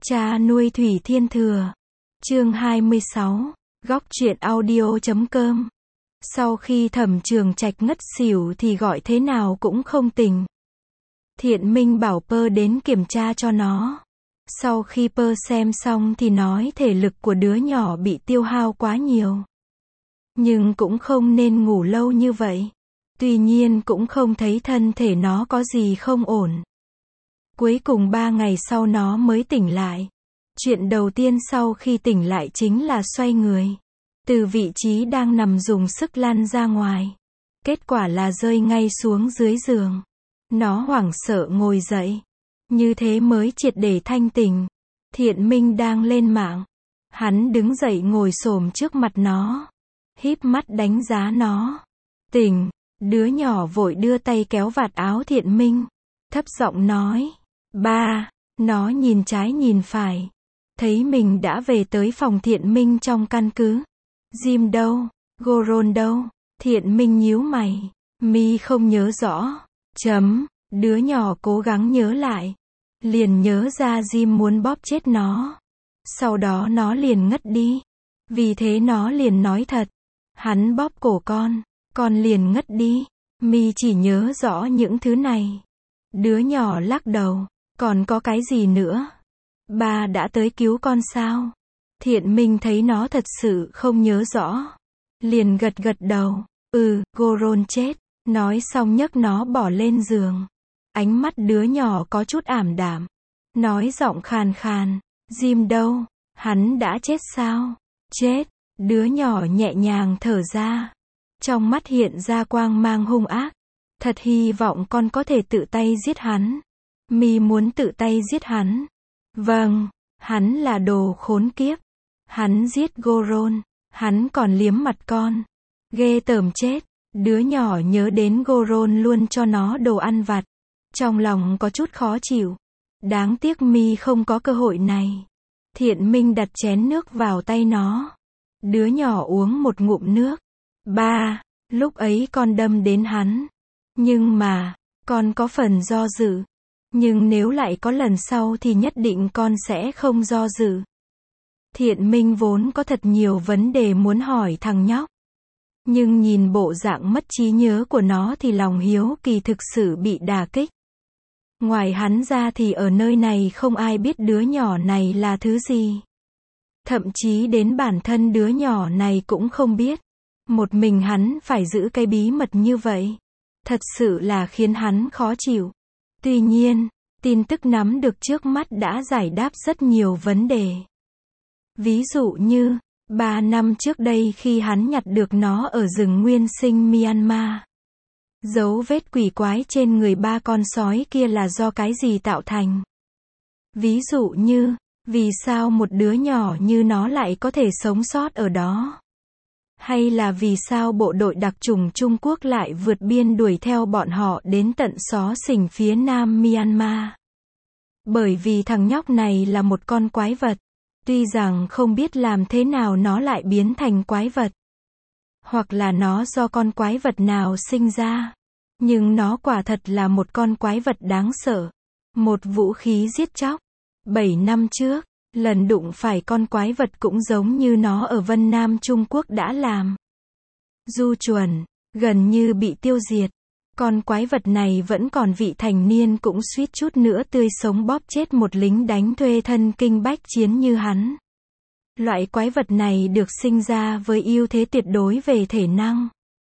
Cha nuôi Thủy Thiên Thừa. Chương 26. Góc truyện audio.com. Sau khi Thẩm Trường Trạch ngất xỉu thì gọi thế nào cũng không tỉnh. Thiện Minh bảo Pơ đến kiểm tra cho nó. Sau khi Pơ xem xong thì nói thể lực của đứa nhỏ bị tiêu hao quá nhiều. Nhưng cũng không nên ngủ lâu như vậy. Tuy nhiên cũng không thấy thân thể nó có gì không ổn. Cuối cùng 3 ngày sau nó mới tỉnh lại. Chuyện đầu tiên sau khi tỉnh lại chính là xoay người. Từ vị trí đang nằm dùng sức lăn ra ngoài. Kết quả là rơi ngay xuống dưới giường. Nó hoảng sợ ngồi dậy. Như thế mới triệt để thanh tỉnh. Thiện Minh đang lên mạng. Hắn đứng dậy ngồi xổm trước mặt nó. Híp mắt đánh giá nó. Tỉnh. Đứa nhỏ vội đưa tay kéo vạt áo Thiện Minh. Thấp giọng nói. Ba. Nó nhìn trái nhìn phải. Thấy mình đã về tới phòng Thiện Minh trong căn cứ. Jim đâu? Goron đâu? Thiện Minh nhíu mày. Mi không nhớ rõ. Đứa nhỏ cố gắng nhớ lại. Liền nhớ ra Jim muốn bóp chết nó. Sau đó nó liền ngất đi. Vì thế nó liền nói thật. Hắn bóp cổ con liền ngất đi. Mi chỉ nhớ rõ những thứ này. Đứa nhỏ lắc đầu. Còn có cái gì nữa? Ba đã tới cứu con sao? Thiện Minh thấy nó thật sự không nhớ rõ. Liền gật gật đầu. Goron chết. Nói xong nhấc nó bỏ lên giường. Ánh mắt đứa nhỏ có chút ảm đạm. Nói giọng khàn khàn. Jim đâu? Hắn đã chết sao? Chết. Đứa nhỏ nhẹ nhàng thở ra. Trong mắt hiện ra quang mang hung ác. Thật hy vọng con có thể tự tay giết hắn. Mi muốn tự tay giết hắn. Vâng, hắn là đồ khốn kiếp. Hắn giết Goron. Hắn còn liếm mặt con. Ghê tởm chết. Đứa nhỏ nhớ đến Goron luôn cho nó đồ ăn vặt. Trong lòng có chút khó chịu. Đáng tiếc Mi không có cơ hội này. Thiện Minh đặt chén nước vào tay nó. Đứa nhỏ uống một ngụm nước. Ba, lúc ấy con đâm đến hắn. Nhưng mà, con có phần do dự. Nhưng nếu lại có lần sau thì nhất định con sẽ không do dự. Thiện Minh vốn có thật nhiều vấn đề muốn hỏi thằng nhóc. Nhưng nhìn bộ dạng mất trí nhớ của nó thì lòng hiếu kỳ thực sự bị đả kích. Ngoài hắn ra thì ở nơi này không ai biết đứa nhỏ này là thứ gì. Thậm chí đến bản thân đứa nhỏ này cũng không biết. Một mình hắn phải giữ cái bí mật như vậy. Thật sự là khiến hắn khó chịu. Tuy nhiên, tin tức nắm được trước mắt đã giải đáp rất nhiều vấn đề. Ví dụ như, 3 năm trước đây khi hắn nhặt được nó ở rừng nguyên sinh Myanmar. Dấu vết quỷ quái trên người 3 con sói kia là do cái gì tạo thành? Ví dụ như, vì sao một đứa nhỏ như nó lại có thể sống sót ở đó? Hay là vì sao bộ đội đặc chủng Trung Quốc lại vượt biên đuổi theo bọn họ đến tận xó xỉnh phía nam Myanmar? Bởi vì thằng nhóc này là một con quái vật. Tuy rằng không biết làm thế nào nó lại biến thành quái vật. Hoặc là nó do con quái vật nào sinh ra. Nhưng nó quả thật là một con quái vật đáng sợ. Một vũ khí giết chóc. 7 năm trước, lần đụng phải con quái vật cũng giống như nó ở Vân Nam Trung Quốc đã làm. Du Chuẩn, gần như bị tiêu diệt. Con quái vật này vẫn còn vị thành niên cũng suýt chút nữa tươi sống bóp chết một lính đánh thuê thân kinh bách chiến như hắn. Loại quái vật này được sinh ra với ưu thế tuyệt đối về thể năng.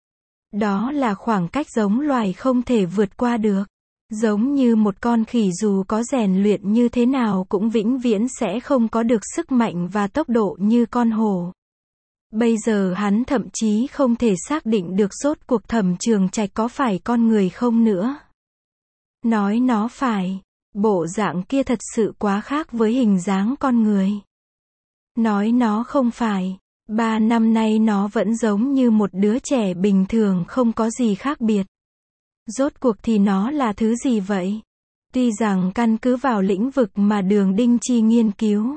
Đó là khoảng cách giống loài không thể vượt qua được. Giống như một con khỉ dù có rèn luyện như thế nào cũng vĩnh viễn sẽ không có được sức mạnh và tốc độ như con hổ. Bây giờ hắn thậm chí không thể xác định được rốt cuộc Thẩm Trường Trạch có phải con người không nữa. Nói nó phải, bộ dạng kia thật sự quá khác với hình dáng con người. Nói nó không phải, 3 năm nay nó vẫn giống như một đứa trẻ bình thường không có gì khác biệt. Rốt cuộc thì nó là thứ gì vậy? Tuy rằng căn cứ vào lĩnh vực mà Đường Đinh Chi nghiên cứu.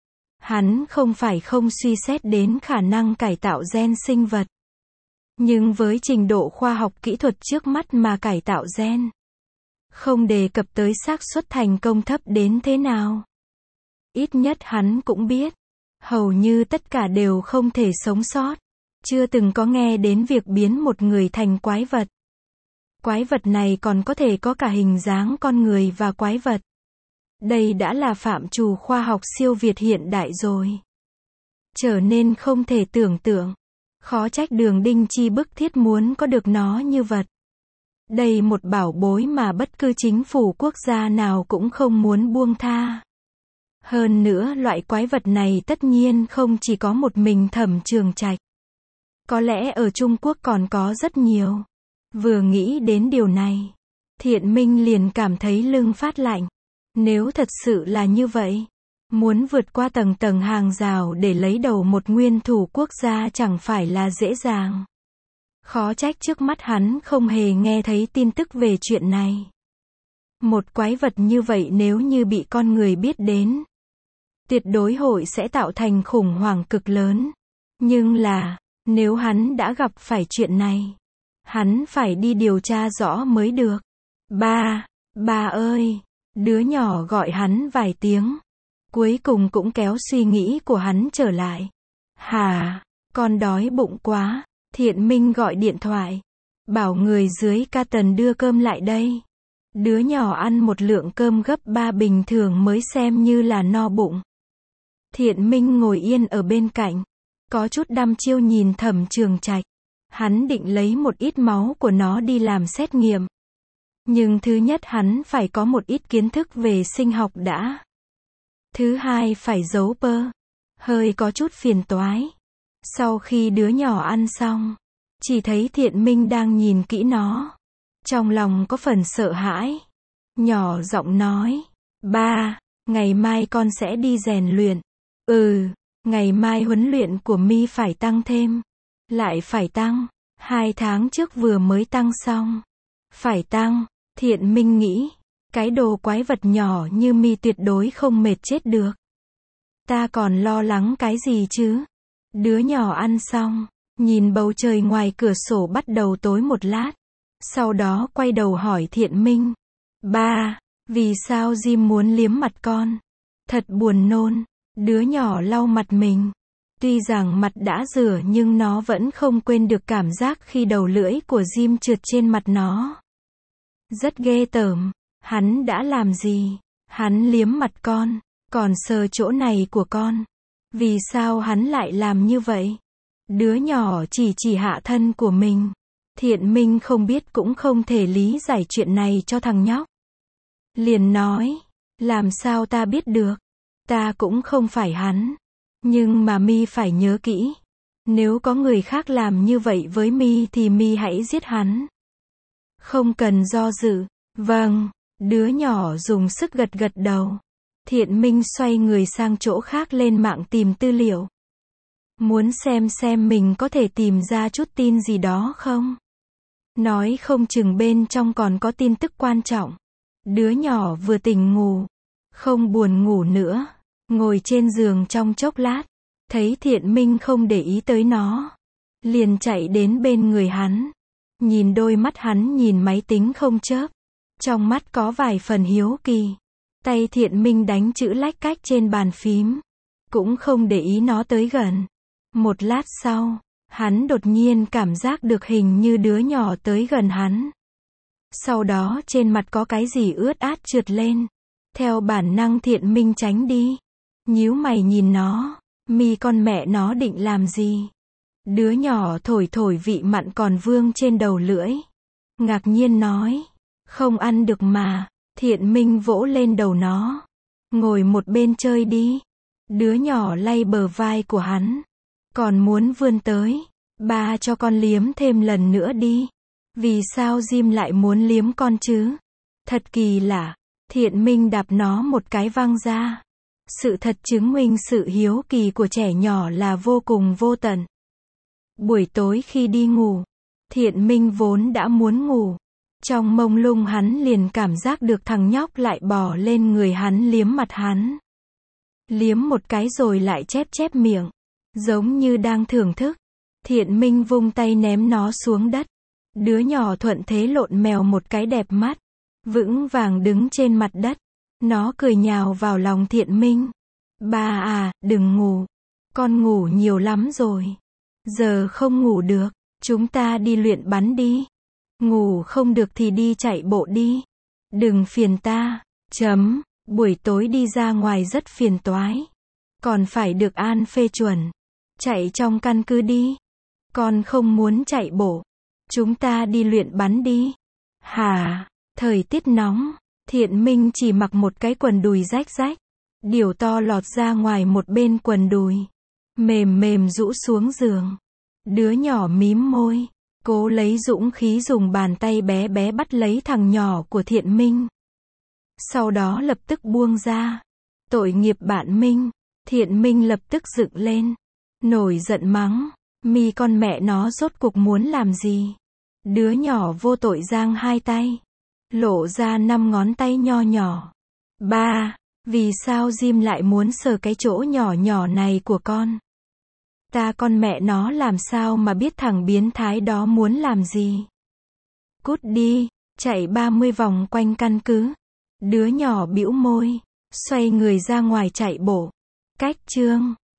Hắn không phải không suy xét đến khả năng cải tạo gen sinh vật. Nhưng với trình độ khoa học kỹ thuật trước mắt mà cải tạo gen, không đề cập tới xác suất thành công thấp đến thế nào. Ít nhất hắn cũng biết. Hầu như tất cả đều không thể sống sót. Chưa từng có nghe đến việc biến một người thành quái vật. Quái vật này còn có thể có cả hình dáng con người và quái vật. Đây đã là phạm trù khoa học siêu việt hiện đại rồi. Trở nên không thể tưởng tượng. Khó trách Đường Đinh Chi bức thiết muốn có được nó như vật. Đây một bảo bối mà bất cứ chính phủ quốc gia nào cũng không muốn buông tha. Hơn nữa loại quái vật này tất nhiên không chỉ có một mình Thẩm Trường Trạch. Có lẽ ở Trung Quốc còn có rất nhiều. Vừa nghĩ đến điều này, Thiện Minh liền cảm thấy lưng phát lạnh. Nếu thật sự là như vậy, muốn vượt qua tầng tầng hàng rào để lấy đầu một nguyên thủ quốc gia chẳng phải là dễ dàng. Khó trách trước mắt hắn không hề nghe thấy tin tức về chuyện này. Một quái vật như vậy nếu như bị con người biết đến, tuyệt đối hội sẽ tạo thành khủng hoảng cực lớn. Nhưng là, nếu hắn đã gặp phải chuyện này, hắn phải đi điều tra rõ mới được. Ba ơi! Đứa nhỏ gọi hắn vài tiếng. Cuối cùng cũng kéo suy nghĩ của hắn trở lại. Hả? Con đói bụng quá. Thiện Minh gọi điện thoại. Bảo người dưới ca tần đưa cơm lại đây. Đứa nhỏ ăn một lượng cơm gấp 3 bình thường mới xem như là no bụng. Thiện Minh ngồi yên ở bên cạnh. Có chút đăm chiêu nhìn Thẩm Trường Trạch. Hắn định lấy một ít máu của nó đi làm xét nghiệm. Nhưng thứ nhất hắn phải có một ít kiến thức về sinh học đã. Thứ hai phải giấu bơ. Hơi có chút phiền toái. Sau khi đứa nhỏ ăn xong, chỉ thấy Thiện Minh đang nhìn kỹ nó. Trong lòng có phần sợ hãi. Nhỏ giọng nói. Ba, ngày mai con sẽ đi rèn luyện. Ngày mai huấn luyện của mi phải tăng thêm. Lại phải tăng. 2 tháng trước vừa mới tăng xong. Phải tăng. Thiện Minh nghĩ. Cái đồ quái vật nhỏ như mi tuyệt đối không mệt chết được. Ta còn lo lắng cái gì chứ? Đứa nhỏ ăn xong, nhìn bầu trời ngoài cửa sổ bắt đầu tối một lát. Sau đó quay đầu hỏi Thiện Minh. Ba, vì sao Jim muốn liếm mặt con? Thật buồn nôn. Đứa nhỏ lau mặt mình. Tuy rằng mặt đã rửa nhưng nó vẫn không quên được cảm giác khi đầu lưỡi của Jim trượt trên mặt nó. Rất ghê tởm. Hắn đã làm gì? Hắn liếm mặt con, còn sờ chỗ này của con. Vì sao hắn lại làm như vậy? Đứa nhỏ chỉ hạ thân của mình. Thiện Minh không biết cũng không thể lý giải chuyện này cho thằng nhóc. Liền nói, làm sao ta biết được? Ta cũng không phải hắn. Nhưng mà mi phải nhớ kỹ. Nếu có người khác làm như vậy với mi thì mi hãy giết hắn. Không cần do dự. Vâng. Đứa nhỏ dùng sức gật gật đầu. Thiện Minh xoay người sang chỗ khác lên mạng tìm tư liệu. Muốn xem mình có thể tìm ra chút tin gì đó không? Nói không chừng bên trong còn có tin tức quan trọng. Đứa nhỏ vừa tỉnh ngủ. Không buồn ngủ nữa. Ngồi trên giường trong chốc lát. Thấy Thiện Minh không để ý tới nó. Liền chạy đến bên người hắn. Nhìn đôi mắt hắn nhìn máy tính không chớp. Trong mắt có vài phần hiếu kỳ. Tay Thiện Minh đánh chữ lách cách trên bàn phím. Cũng không để ý nó tới gần. Một lát sau, hắn đột nhiên cảm giác được hình như đứa nhỏ tới gần hắn. Sau đó trên mặt có cái gì ướt át trượt lên. Theo bản năng Thiện Minh tránh đi. Nhíu mày nhìn nó. Mi con mẹ nó định làm gì? Đứa nhỏ thổi vị mặn còn vương trên đầu lưỡi. Ngạc nhiên nói. Không ăn được mà. Thiện Minh vỗ lên đầu nó. Ngồi một bên chơi đi. Đứa nhỏ lay bờ vai của hắn. Còn muốn vươn tới. Ba cho con liếm thêm lần nữa đi. Vì sao Jim lại muốn liếm con chứ? Thật kỳ lạ. Thiện Minh đạp nó một cái văng ra. Sự thật chứng minh sự hiếu kỳ của trẻ nhỏ là vô cùng vô tận. Buổi tối khi đi ngủ, Thiện Minh vốn đã muốn ngủ. Trong mông lung hắn liền cảm giác được thằng nhóc lại bò lên người hắn liếm mặt hắn. Liếm một cái rồi lại chép miệng. Giống như đang thưởng thức. Thiện Minh vung tay ném nó xuống đất. Đứa nhỏ thuận thế lộn mèo một cái đẹp mắt. Vững vàng đứng trên mặt đất. Nó cười nhào vào lòng Thiện Minh. Ba à, đừng ngủ. Con ngủ nhiều lắm rồi. Giờ không ngủ được. Chúng ta đi luyện bắn đi. Ngủ không được thì đi chạy bộ đi. Đừng phiền ta. Buổi tối đi ra ngoài rất phiền toái. Còn phải được An phê chuẩn. Chạy trong căn cứ đi. Con không muốn chạy bộ. Chúng ta đi luyện bắn đi. Hả? Thời tiết nóng. Thiện Minh chỉ mặc một cái quần đùi rách rách. Điều to lọt ra ngoài một bên quần đùi. Mềm mềm rũ xuống giường. Đứa nhỏ mím môi. Cố lấy dũng khí dùng bàn tay bé bé bắt lấy thằng nhỏ của Thiện Minh. Sau đó lập tức buông ra. Tội nghiệp bạn Minh. Thiện Minh lập tức dựng lên. Nổi giận mắng. Mi con mẹ nó rốt cuộc muốn làm gì? Đứa nhỏ vô tội giang hai tay. Lộ ra 5 ngón tay nho nhỏ. Ba, vì sao Jim lại muốn sờ cái chỗ nhỏ nhỏ này của con? Ta con mẹ nó làm sao mà biết thằng biến thái đó muốn làm gì? Cút đi, chạy 30 vòng quanh căn cứ. Đứa nhỏ bĩu môi, xoay người ra ngoài chạy bộ. Cách chương